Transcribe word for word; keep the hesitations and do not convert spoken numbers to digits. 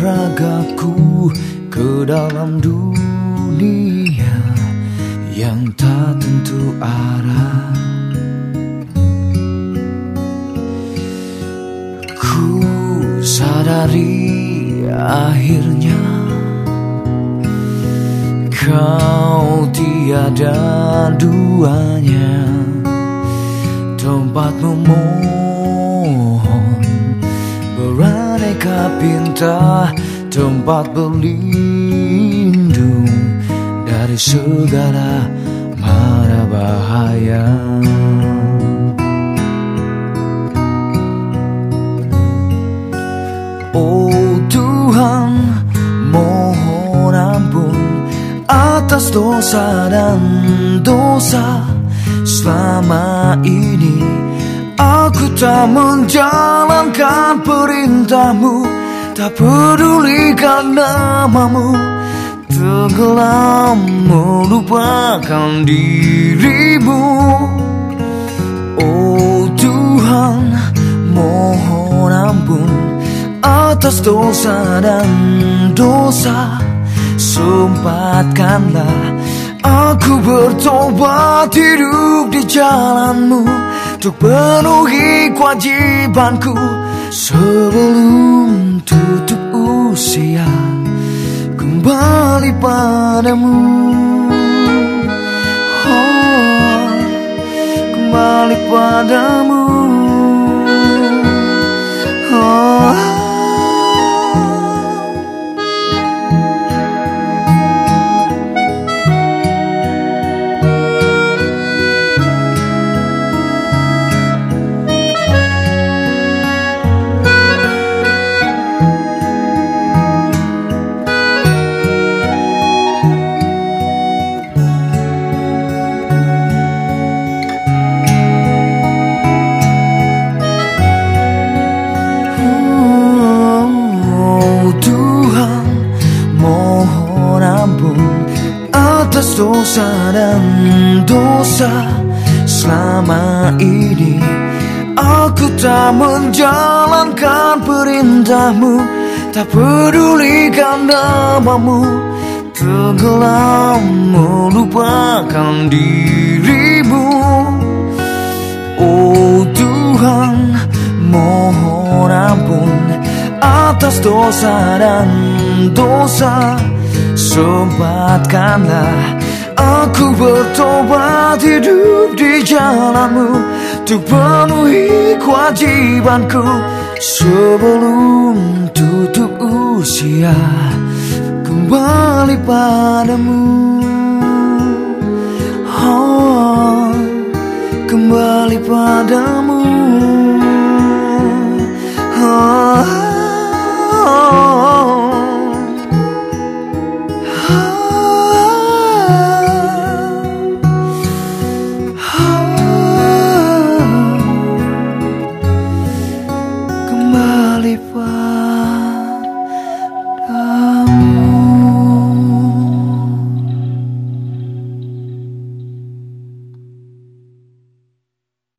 ragaku ke dalam dunia yang tak tentu arah. Ku sadari akhirnya kau tiada duanya, tempat memohon beraneka pinta, tempat berlindung dari segala mara bahaya. Oh Tuhan, mohon ampun atas dosa dan dosa selama ini. Aku tak menjalankan perintah-Mu, tak pedulikan namamu, tenggelam melupakan dirimu. Oh Tuhan, mohon ampun atas dosa dan dosa. Sempatkanlah aku bertobat, hidup di jalan-Mu, untuk penuhi kewajibanku sebelum tutup usia, kembali padamu. Oh, kembali padamu. Oh. Atas dosa dan dosa selama ini. Aku tak menjalankan perintah-Mu, tak pedulikan namamu, tenggelam melupakan dirimu. Oh Tuhan, mohon ampun atas dosa dan dosa. Sempatkanlah aku bertobat, hidup di jalan-Mu, untuk penuhi kewajibanku sebelum tutup usia, kembali padamu. Oh, kembali padamu.